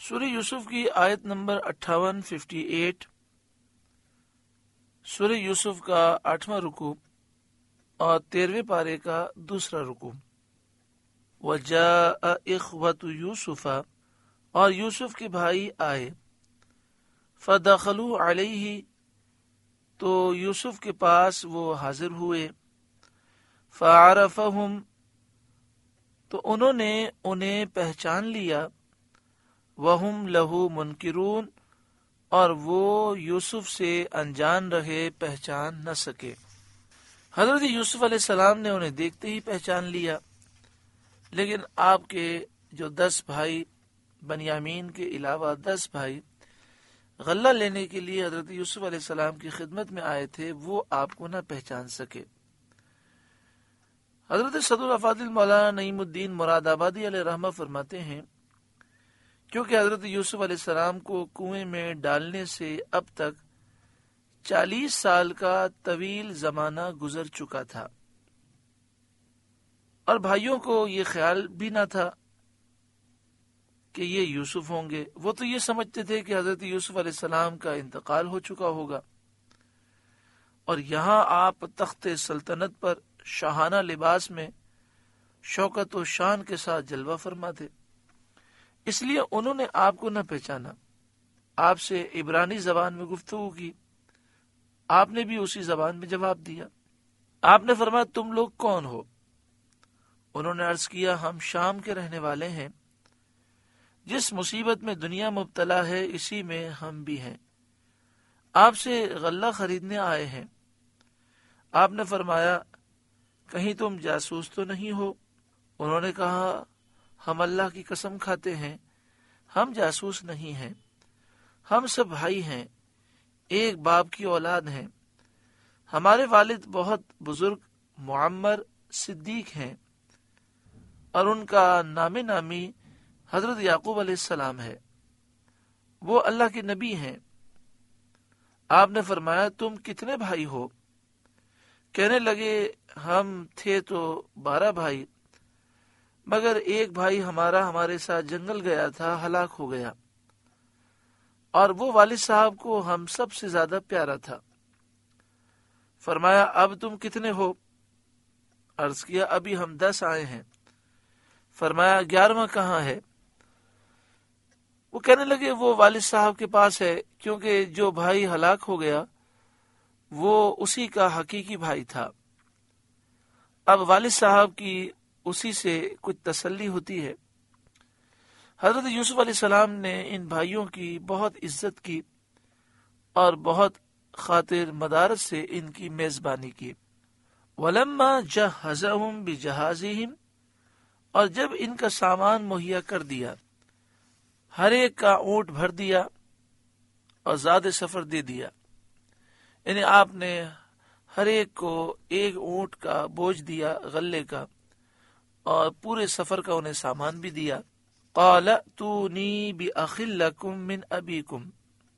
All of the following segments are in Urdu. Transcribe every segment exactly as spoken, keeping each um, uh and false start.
سورہ یوسف کی آیت نمبر اٹھاون ففٹی ایٹ، سورہ یوسف کا آٹھواں رکوع اور تیرہویں پارے کا دوسرا رکوع۔ وَجَاءَ إِخْوَةُ يُوسُفَ، اور یوسف کے بھائی آئے، فَدَخَلُوا عَلَيْهِ، تو یوسف کے پاس وہ حاضر ہوئے، فَعَرَفَهُمْ، تو انہوں نے انہیں پہچان لیا، وَهُمْ لَهُ مُنْكِرُونَ، اور وہ یوسف سے انجان رہے، پہچان نہ سکے۔ حضرت یوسف علیہ السلام نے انہیں دیکھتے ہی پہچان لیا، لیکن آپ کے جو دس بھائی بنیامین کے علاوہ دس بھائی غلہ لینے کے لیے حضرت یوسف علیہ السلام کی خدمت میں آئے تھے، وہ آپ کو نہ پہچان سکے۔ حضرت صدر افاضل مولانا نعیم الدین مراد آبادی علیہ رحمہ فرماتے ہیں، کیونکہ حضرت یوسف علیہ السلام کو کنویں میں ڈالنے سے اب تک چالیس سال کا طویل زمانہ گزر چکا تھا، اور بھائیوں کو یہ خیال بھی نہ تھا کہ یہ یوسف ہوں گے۔ وہ تو یہ سمجھتے تھے کہ حضرت یوسف علیہ السلام کا انتقال ہو چکا ہوگا، اور یہاں آپ تخت سلطنت پر شاہانہ لباس میں شوکت و شان کے ساتھ جلوہ فرما تھے، اس لیے انہوں نے آپ کو نہ پہچانا۔ آپ سے عبرانی زبان میں گفتگو کی، آپ نے بھی اسی زبان میں جواب دیا۔ آپ نے فرمایا تم لوگ کون ہو؟ انہوں نے عرض کیا ہم شام کے رہنے والے ہیں، جس مصیبت میں دنیا مبتلا ہے اسی میں ہم بھی ہیں، آپ سے غلہ خریدنے آئے ہیں۔ آپ نے فرمایا کہیں تم جاسوس تو نہیں ہو؟ انہوں نے کہا ہم اللہ کی قسم کھاتے ہیں ہم جاسوس نہیں ہیں، ہم سب بھائی ہیں، ایک باپ کی اولاد ہیں، ہمارے والد بہت بزرگ معمر صدیق ہیں، اور ان کا نام نامی حضرت یعقوب علیہ السلام ہے، وہ اللہ کے نبی ہیں۔ آپ نے فرمایا تم کتنے بھائی ہو؟ کہنے لگے ہم تھے تو بارہ بھائی، مگر ایک بھائی ہمارا ہمارے ساتھ جنگل گیا تھا، ہلاک ہو گیا، اور وہ والد صاحب کو ہم سب سے زیادہ پیارا تھا۔ فرمایا اب تم کتنے ہو؟ عرض کیا ابھی ہم دس آئے ہیں۔ فرمایا گیارہواں کہاں ہے؟ وہ کہنے لگے وہ والد صاحب کے پاس ہے، کیونکہ جو بھائی ہلاک ہو گیا وہ اسی کا حقیقی بھائی تھا۔ اب والد صاحب کی اسی سے کچھ تسلی ہوتی ہے۔ حضرت یوسف علیہ السلام نے ان بھائیوں کی بہت عزت کی اور بہت خاطر مدارت سے ان کی میزبانی کی۔ وَلَمَّا جَهَّزَهُمْ بِجَهَازِهِمْ، اور جب ان کا سامان مہیا کر دیا، ہر ایک کا اونٹ بھر دیا اور زاد سفر دے دیا، یعنی آپ نے ہر ایک کو ایک اونٹ کا بوجھ دیا غلے کا، اور پورے سفر کا انہیں سامان بھی دیا۔ قَالَ ائْتُونِي بِأَخٍ لَكُم مِّنْ أَبِيكُمْ،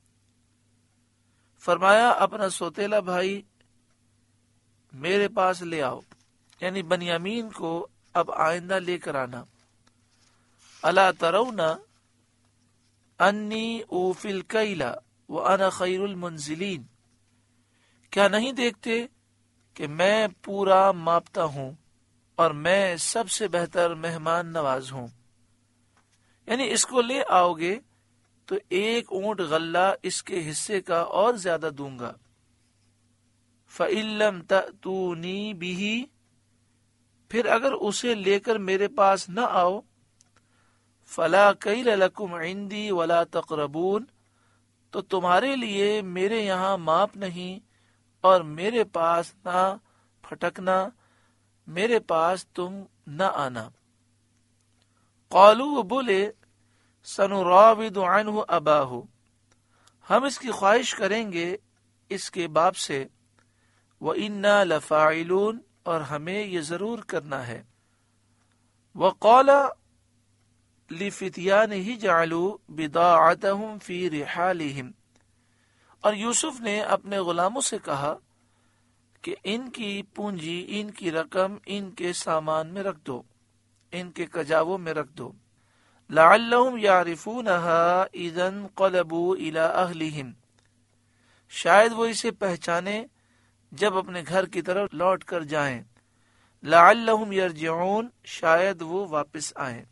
فرمایا اپنا سوتیلا بھائی میرے پاس لے آؤ، یعنی بنیامین کو اب آئندہ لے کر آنا۔ أَلَا تَرَوْنَ أَنِّي أُوفِي الْكَيْلَ وَأَنَا خَيْرُ الْمُنزِلِينَ، کیا نہیں دیکھتے کہ میں پورا ماپتا ہوں اور میں سب سے بہتر مہمان نواز ہوں؟ یعنی اس کو لے آؤ گے تو ایک اونٹ غلہ اس کے حصے کا اور زیادہ دوں گا۔ فَإِن لَّمْ تَأْتُونِي بِهِ، پھر اگر اسے لے کر میرے پاس نہ آؤ، فَلَا كَيْلَ لَكُمْ عِندِي وَلَا تَقْرَبُونَ، تو تمہارے لیے میرے یہاں ماپ نہیں اور میرے پاس نہ پھٹکنا، میرے پاس تم نہ آنا۔ قالوا، بولے سنراود عنہ اباہ، ہم اس کی خواہش کریں گے اس کے باپ سے، وَإِنَّا لَفَاعِلُونَ، اور ہمیں یہ ضرور کرنا ہے۔ وَقَالَ لِفِتْيَانِهِ جَعَلُوا بِضَاعَتَهُمْ فِي رِحَالِهِمْ، اور یوسف نے اپنے غلاموں سے کہا کہ ان کی پونجی، ان کی رقم ان کے سامان میں رکھ دو، ان کے کجاووں میں رکھ دو۔ لعلهم يعرفونها اذا انقلبوا الى اهلهم، شاید وہ اسے پہچانے جب اپنے گھر کی طرف لوٹ کر جائیں. لعلهم يرجعون، شاید وہ واپس آئیں.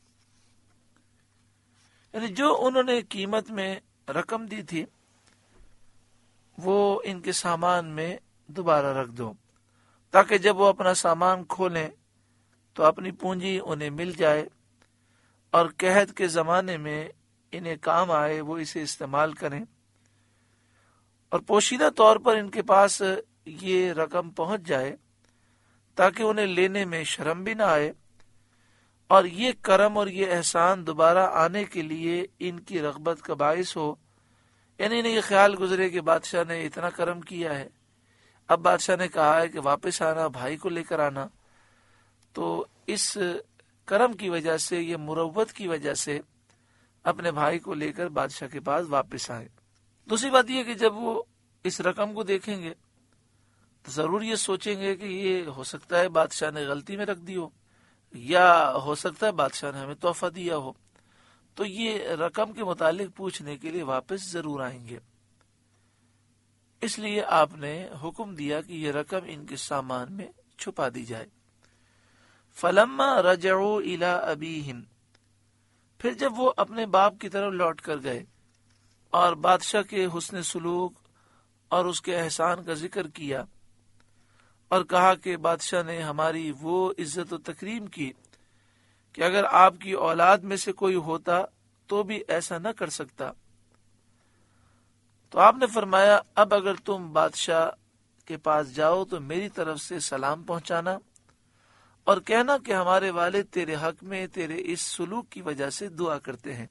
یعنی جو انہوں نے قیمت میں رقم دی تھی وہ ان کے سامان میں دوبارہ رکھ دو، تاکہ جب وہ اپنا سامان کھولیں تو اپنی پونجی انہیں مل جائے اور قحط کے زمانے میں انہیں کام آئے، وہ اسے استعمال کریں. اور پوشیدہ طور پر ان کے پاس یہ رقم پہنچ جائے تاکہ انہیں لینے میں شرم بھی نہ آئے، اور یہ کرم اور یہ احسان دوبارہ آنے کے لیے ان کی رغبت کا باعث ہو. یعنی انہیں یہ خیال گزرے کہ بادشاہ نے اتنا کرم کیا ہے، اب بادشاہ نے کہا ہے کہ واپس آنا، بھائی کو لے کر آنا، تو اس کرم کی وجہ سے، یہ مروت کی وجہ سے اپنے بھائی کو لے کر بادشاہ کے پاس واپس آئے. دوسری بات یہ کہ جب وہ اس رقم کو دیکھیں گے تو ضرور یہ سوچیں گے کہ یہ ہو سکتا ہے بادشاہ نے غلطی میں رکھ دی ہو، یا ہو سکتا ہے بادشاہ نے ہمیں تحفہ دیا ہو، تو یہ رقم کے متعلق پوچھنے کے لیے واپس ضرور آئیں گے. اس لیے آپ نے حکم دیا کہ یہ رقم ان کے سامان میں چھپا دی جائے. فلما رجعوا الى ابیہم، پھر جب وہ اپنے باپ کی طرف لوٹ کر گئے اور بادشاہ کے حسن سلوک اور اس کے احسان کا ذکر کیا اور کہا کہ بادشاہ نے ہماری وہ عزت و تکریم کی کہ اگر آپ کی اولاد میں سے کوئی ہوتا تو بھی ایسا نہ کر سکتا، تو آپ نے فرمایا اب اگر تم بادشاہ کے پاس جاؤ تو میری طرف سے سلام پہنچانا اور کہنا کہ ہمارے والد تیرے حق میں تیرے اس سلوک کی وجہ سے دعا کرتے ہیں.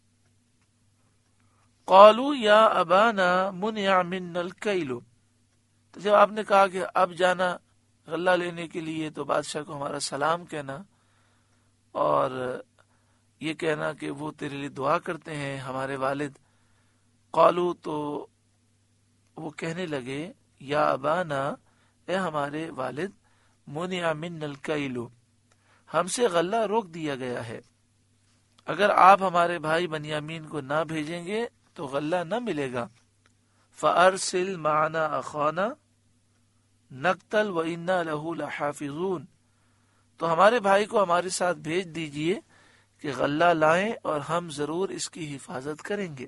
قالوا یا ابانا منع منا الکیل، تو جب آپ نے کہا کہ اب جانا غلہ لینے کے لیے تو بادشاہ کو ہمارا سلام کہنا اور یہ کہنا کہ وہ تیرے لیے دعا کرتے ہیں ہمارے والد. قالوا، تو وہ کہنے لگے یا ابانا، اے ہمارے والد، منع منا الکیل، ہم سے غلہ روک دیا گیا ہے، اگر آپ ہمارے بھائی بنیامین کو نہ بھیجیں گے تو غلہ نہ ملے گا. فارسل معنا اخانا نقتل وإنا له لحافظون، تو ہمارے بھائی کو ہمارے ساتھ بھیج دیجئے کہ غلہ لائیں اور ہم ضرور اس کی حفاظت کریں گے.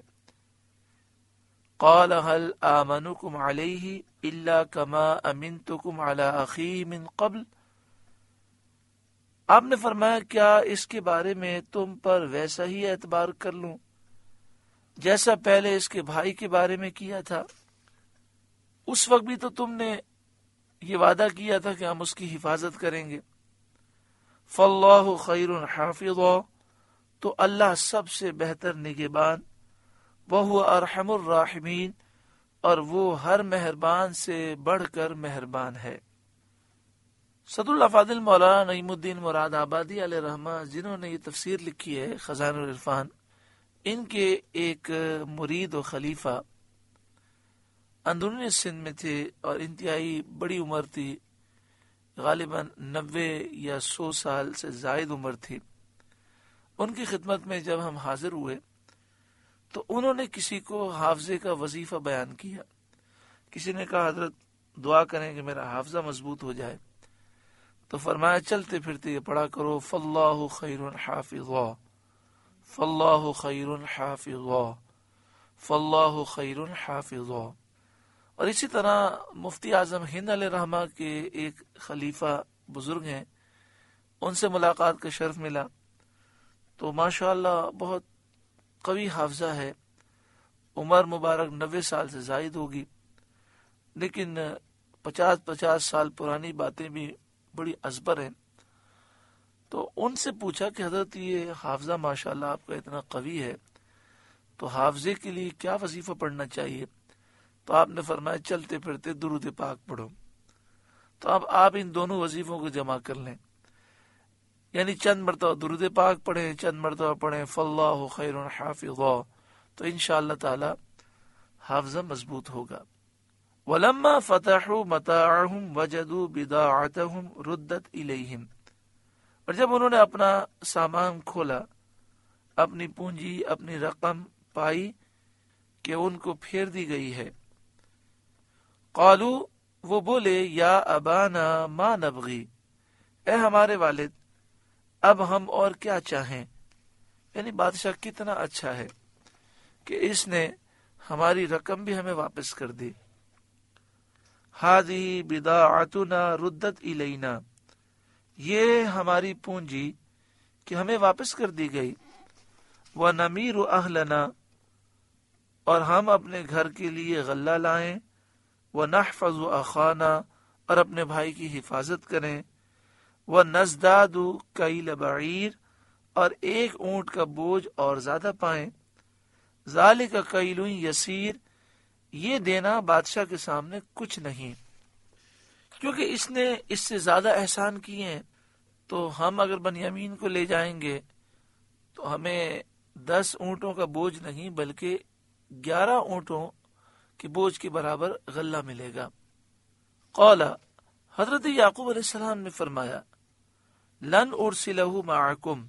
قال هل آمنكم عليه الا كما امنتكم على اخيه من قبل، آپ نے فرمایا کیا اس کے بارے میں تم پر ویسا ہی اعتبار کر لوں جیسا پہلے اس کے بھائی کے بارے میں کیا تھا؟ اس وقت بھی تو تم نے یہ وعدہ کیا تھا کہ ہم اس کی حفاظت کریں گے. فاللہ خیر حافظا، تو اللہ سب سے بہتر نگہبان، وہو ارحم الراحمین، اور وہ ہر مہربان سے بڑھ کر مہربان ہے. صدر الافاضل مولانا نعیم الدین مراد آبادی علیہ رحمہ، جنہوں نے یہ تفسیر لکھی ہے خزائن العرفان، ان کے ایک مرید و خلیفہ اندرونی سندھ میں تھے اور انتہائی بڑی عمر تھی، غالباً نوے یا سو سال سے زائد عمر تھی. ان کی خدمت میں جب ہم حاضر ہوئے تو انہوں نے کسی کو حافظے کا وظیفہ بیان کیا. کسی نے کہا حضرت دعا کریں کہ میرا حافظہ مضبوط ہو جائے، تو فرمایا چلتے پھرتے یہ پڑھا کرو فاللہ خیر حافظا، فاللہ خیر حافظا، فاللہ خیر حافظا. اور اسی طرح مفتی اعظم ہند علیہ رحمہ کے ایک خلیفہ بزرگ ہیں، ان سے ملاقات کا شرف ملا تو ماشاءاللہ بہت قوی حافظہ ہے، عمر مبارک نوے سال سے زائد ہوگی، لیکن پچاس پچاس سال پرانی باتیں بھی بڑی ازبر ہیں. تو ان سے پوچھا کہ حضرت یہ حافظہ ماشاءاللہ آپ کا اتنا قوی ہے تو حافظے کے لیے کیا وظیفہ پڑھنا چاہیے؟ تو آپ نے فرمایا چلتے پھرتے درود پاک پڑھو. تو اب آپ ان دونوں وظیفوں کو جمع کر لیں، یعنی چند مرتبہ درود پاک پڑھیں، چند مرتبہ پڑھیں فاللہ خیر حافظا، تو انشاءاللہ تعالی حافظہ مضبوط ہوگا. وَلَمَّا فَتَحُوا مَتَاعَهُمْ وَجَدُوا بِضَاعَتَهُمْ رُدَّتْ إِلَيْهِمْ، اور جب انہوں نے اپنا سامان کھولا اپنی پونجی اپنی رقم پائی کہ ان کو پھیر دی گئی ہے۔ قالو وہ بولے یا ابانا ما نبغی، اے ہمارے والد اب ہم اور کیا چاہیں، یعنی بادشاہ کتنا اچھا ہے کہ اس نے ہماری رقم بھی ہمیں واپس کر دی۔ ہذہ بضاعتنا ردت الینا، یہ ہماری پونجی کہ ہمیں واپس کر دی گئی۔ ونمیر اہلنا، اور ہم اپنے گھر کے لیے غلہ لائیں۔ ونحفظ اخانا، اور اپنے بھائی کی حفاظت کریں۔ ونزداد کیل بعیر، اور ایک اونٹ کا بوجھ اور زیادہ پائیں۔ ذالک کیل یسیر، یہ دینا بادشاہ کے سامنے کچھ نہیں، کیونکہ اس نے اس سے زیادہ احسان کیے ہیں، تو ہم اگر بنیامین کو لے جائیں گے تو ہمیں دس اونٹوں کا بوجھ نہیں بلکہ گیارہ اونٹوں کے بوجھ کے برابر غلہ ملے گا۔ قال، حضرت یعقوب علیہ السلام نے فرمایا، لن ارسلہ معکم،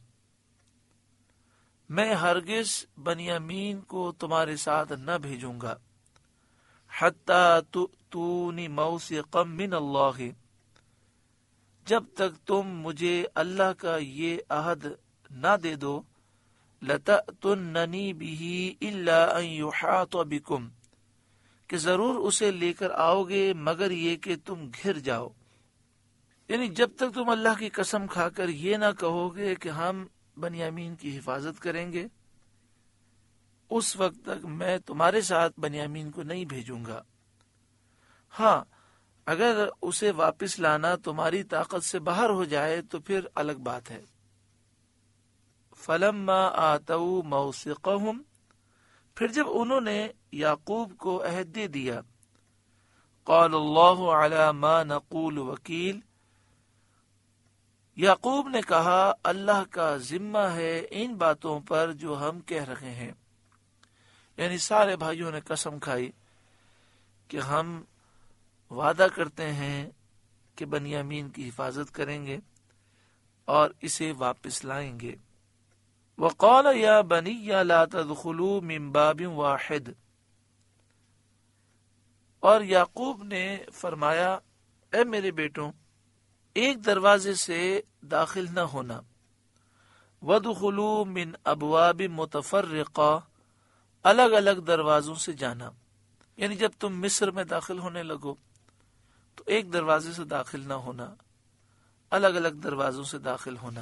میں ہرگز بنیامین کو تمہارے ساتھ نہ بھیجوں گا، حتی تؤتونی موثقا من اللہ، جب تک تم مجھے اللہ کا یہ عہد نہ دے دو، لتأتننی بہ الا ان یحاط بکم، کہ ضرور اسے لے کر آؤ گے مگر یہ کہ تم گھر جاؤ، یعنی جب تک تم اللہ کی قسم کھا کر یہ نہ کہو گے کہ ہم بنیامین کی حفاظت کریں گے، اس وقت تک میں تمہارے ساتھ بنیامین کو نہیں بھیجوں گا۔ ہاں، اگر اسے واپس لانا تمہاری طاقت سے باہر ہو جائے تو پھر الگ بات ہے۔ فلما آتوا موثقہم، پھر جب انہوں نے یعقوب کو عہد دے دیا، قال اللہ علی ما نقول وکیل، یعقوب نے کہا اللہ کا ذمہ ہے ان باتوں پر جو ہم کہہ رہے ہیں، یعنی سارے بھائیوں نے قسم کھائی کہ ہم وعدہ کرتے ہیں کہ بنیامین کی حفاظت کریں گے اور اسے واپس لائیں گے۔ وقال یا بنی لا تدخلوا من باب واحد، اور یعقوب نے فرمایا اے میرے بیٹوں ایک دروازے سے داخل نہ ہونا، وادخلوا من ابواب متفرقہ، الگ الگ دروازوں سے جانا، یعنی جب تم مصر میں داخل ہونے لگو تو ایک دروازے سے داخل نہ ہونا، الگ الگ دروازوں سے داخل ہونا،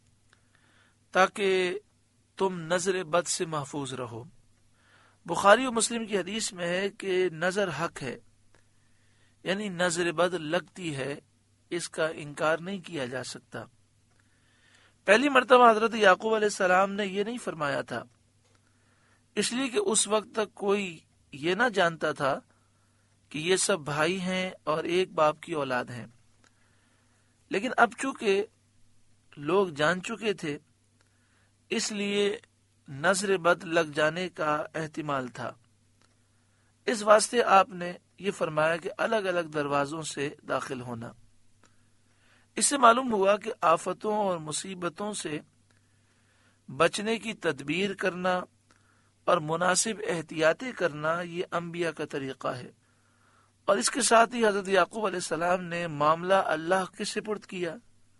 تاکہ تم نظر بد سے محفوظ رہو۔ بخاری و مسلم کی حدیث میں ہے کہ نظر حق ہے، یعنی نظر بد لگتی ہے، اس کا انکار نہیں کیا جا سکتا۔ پہلی مرتبہ حضرت یعقوب علیہ السلام نے یہ نہیں فرمایا تھا، اس لیے کہ اس وقت تک کوئی یہ نہ جانتا تھا کہ یہ سب بھائی ہیں اور ایک باپ کی اولاد ہیں، لیکن اب چونکہ لوگ جان چکے تھے اس لیے نظر بد لگ جانے کا احتمال تھا، اس واسطے آپ نے یہ فرمایا کہ الگ الگ دروازوں سے داخل ہونا۔ اس سے معلوم ہوا کہ آفتوں اور مصیبتوں سے بچنے کی تدبیر کرنا اور مناسب احتیاطیں کرنا یہ انبیاء کا طریقہ ہے، اور اس کے ساتھ ہی حضرت یعقوب علیہ السلام نے معاملہ اللہ کے سپرد کیا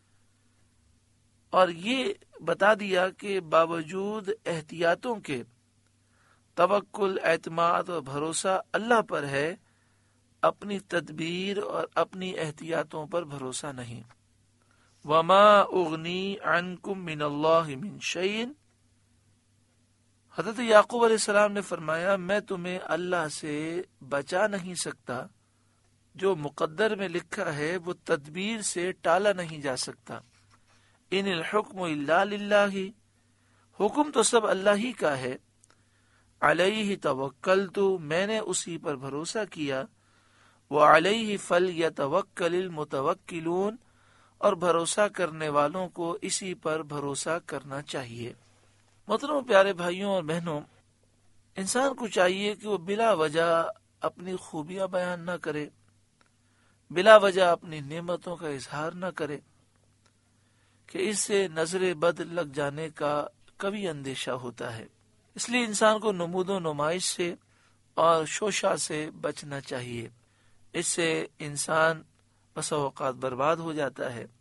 اور یہ بتا دیا کہ باوجود احتیاطوں کے توکل، اعتماد اور بھروسہ اللہ پر ہے، اپنی تدبیر اور اپنی احتیاطوں پر بھروسہ نہیں۔ وما اغنی عنکم من اللہ من شیء، حضرت یعقوب علیہ السلام نے فرمایا میں تمہیں اللہ سے بچا نہیں سکتا، جو مقدر میں لکھا ہے وہ تدبیر سے ٹالا نہیں جا سکتا۔ ان الحکم الا للہ، حکم تو سب اللہ ہی کا ہے۔ علیہ توکلت، میں نے اسی پر بھروسہ کیا۔ وعلیہ فلیتوکل المتوکلون، اور بھروسہ کرنے والوں کو اسی پر بھروسہ کرنا چاہیے۔ محترم پیارے بھائیوں اور بہنوں، انسان کو چاہیے کہ وہ بلا وجہ اپنی خوبیاں بیان نہ کرے، بلا وجہ اپنی نعمتوں کا اظہار نہ کرے، کہ اس سے نظر بد لگ جانے کا قوی اندیشہ ہوتا ہے۔ اس لیے انسان کو نمود و نمائش سے اور شوشہ سے بچنا چاہیے، اس سے انسان بسا اوقات برباد ہو جاتا ہے۔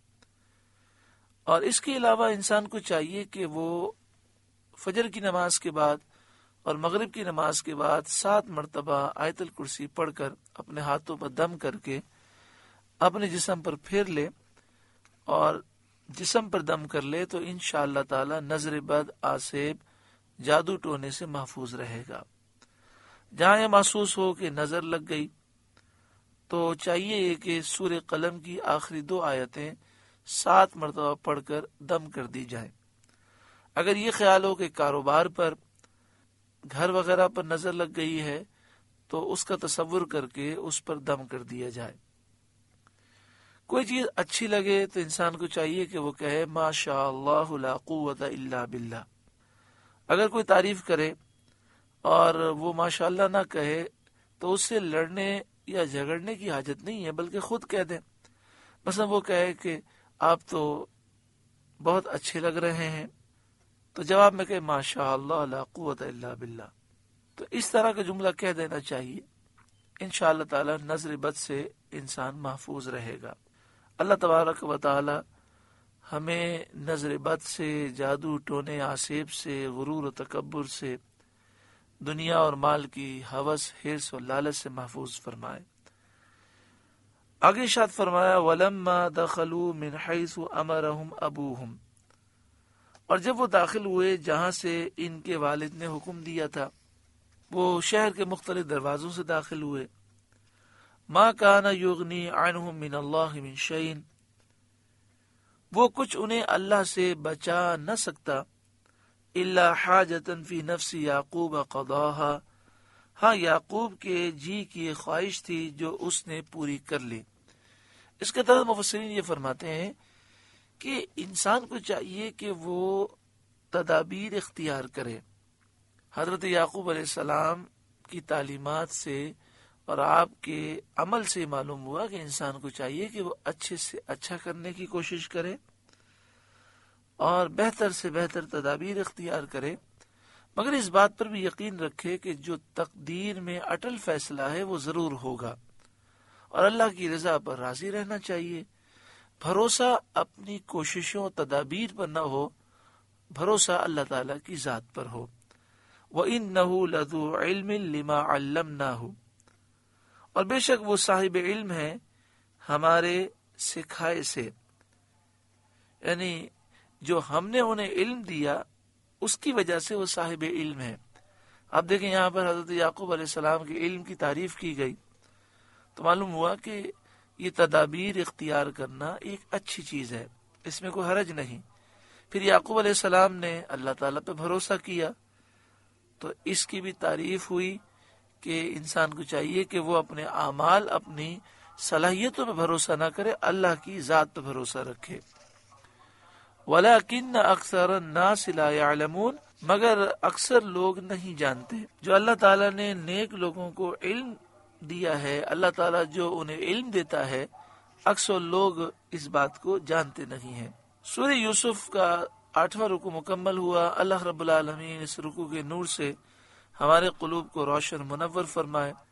اور اس کے علاوہ انسان کو چاہیے کہ وہ فجر کی نماز کے بعد اور مغرب کی نماز کے بعد سات مرتبہ آیت الکرسی پڑھ کر اپنے ہاتھوں پر دم کر کے اپنے جسم پر پھیر لے، اور جسم پر دم کر لے تو انشاءاللہ تعالی نظر بد، آسیب، جادو ٹونے سے محفوظ رہے گا۔ جہاں یہ محسوس ہو کہ نظر لگ گئی تو چاہیے کہ سورہ قلم کی آخری دو آیتیں سات مرتبہ پڑھ کر دم کر دی جائیں۔ اگر یہ خیال ہو کہ کاروبار پر، گھر وغیرہ پر نظر لگ گئی ہے تو اس کا تصور کر کے اس پر دم کر دیا جائے۔ کوئی چیز اچھی لگے تو انسان کو چاہیے کہ وہ کہے ما شاء اللہ لا قوت الا باللہ۔ اگر کوئی تعریف کرے اور وہ ماشاء اللہ نہ کہے تو اس سے لڑنے یا جھگڑنے کی حاجت نہیں ہے، بلکہ خود کہہ دیں۔ مثلا وہ کہے کہ آپ تو بہت اچھے لگ رہے ہیں، تو جواب میں کہ ما شاء اللہ لا قوت الا باللہ، تو اس طرح کا جملہ کہہ دینا چاہیے۔ انشاءاللہ تعالی نظر بد سے انسان محفوظ رہے گا۔ اللہ تبارک و تعالی ہمیں نظر بد سے، جادو ٹونے، آسیب سے، غرور و تکبر سے، دنیا اور مال کی ہوس، حرص اور لالچ سے محفوظ فرمائے۔ آگے ارشاد فرمایا وَلَمَّا دَخَلُوا مِنْ حَيْثُ أَمَرَهُمْ أَبُوهُمْ، اور جب وہ داخل ہوئے جہاں سے ان کے والد نے حکم دیا تھا، وہ شہر کے مختلف دروازوں سے داخل ہوئے۔ مَا كَانَ يُغْنِي عَنْهُمْ مِنَ اللَّهِ مِنْ شَيْءٍ، وہ کچھ انہیں اللہ سے بچا نہ سکتا، إِلَّا حَاجَةً فِي نَفْسِ يَعْقُوبَ قَضَاهَا، ہاں یعقوب کے جی کی خواہش تھی جو اس نے پوری کر لی۔ اس کے تحت مفسرین یہ فرماتے ہیں کہ انسان کو چاہیے کہ وہ تدابیر اختیار کرے۔ حضرت یعقوب علیہ السلام کی تعلیمات سے اور آپ کے عمل سے معلوم ہوا کہ انسان کو چاہیے کہ وہ اچھے سے اچھا کرنے کی کوشش کرے اور بہتر سے بہتر تدابیر اختیار کرے، مگر اس بات پر بھی یقین رکھے کہ جو تقدیر میں اٹل فیصلہ ہے وہ ضرور ہوگا، اور اللہ کی رضا پر راضی رہنا چاہیے۔ بھروسہ اپنی کوششوں تدابیر پر نہ ہو، بھروسہ اللہ تعالیٰ کی ذات پر ہو۔ وَإِنَّهُ لَذُو عِلْمٍ لِمَا عَلَّمْنَاهُ، اور بے شک وہ صاحب علم ہے ہمارے سکھائے سے، یعنی جو ہم نے انہیں علم دیا اس کی وجہ سے وہ صاحب علم ہے۔ اب دیکھیں یہاں پر حضرت یعقوب علیہ السلام کے علم کی تعریف کی گئی تو معلوم ہوا کہ یہ تدابیر اختیار کرنا ایک اچھی چیز ہے، اس میں کوئی حرج نہیں۔ پھر یعقوب علیہ السلام نے اللہ تعالیٰ پہ بھروسہ کیا تو اس کی بھی تعریف ہوئی کہ انسان کو چاہیے کہ وہ اپنے اعمال، اپنی صلاحیتوں پہ بھروسہ نہ کرے، اللہ کی ذات پہ بھروسہ رکھے۔ وَلَكِنَّ أَكْثَرَ النَّاسِ لَا يَعْلَمُونَ، مگر اکثر لوگ نہیں جانتے۔ جو اللہ تعالیٰ نے نیک لوگوں کو علم دیا ہے، اللہ تعالیٰ جو انہیں علم دیتا ہے، اکثر لوگ اس بات کو جانتے نہیں ہیں۔ سورہ یوسف کا آٹھواں رکوع مکمل ہوا۔ اللہ رب العالمین اس رکوع کے نور سے ہمارے قلوب کو روشن منور فرمائے۔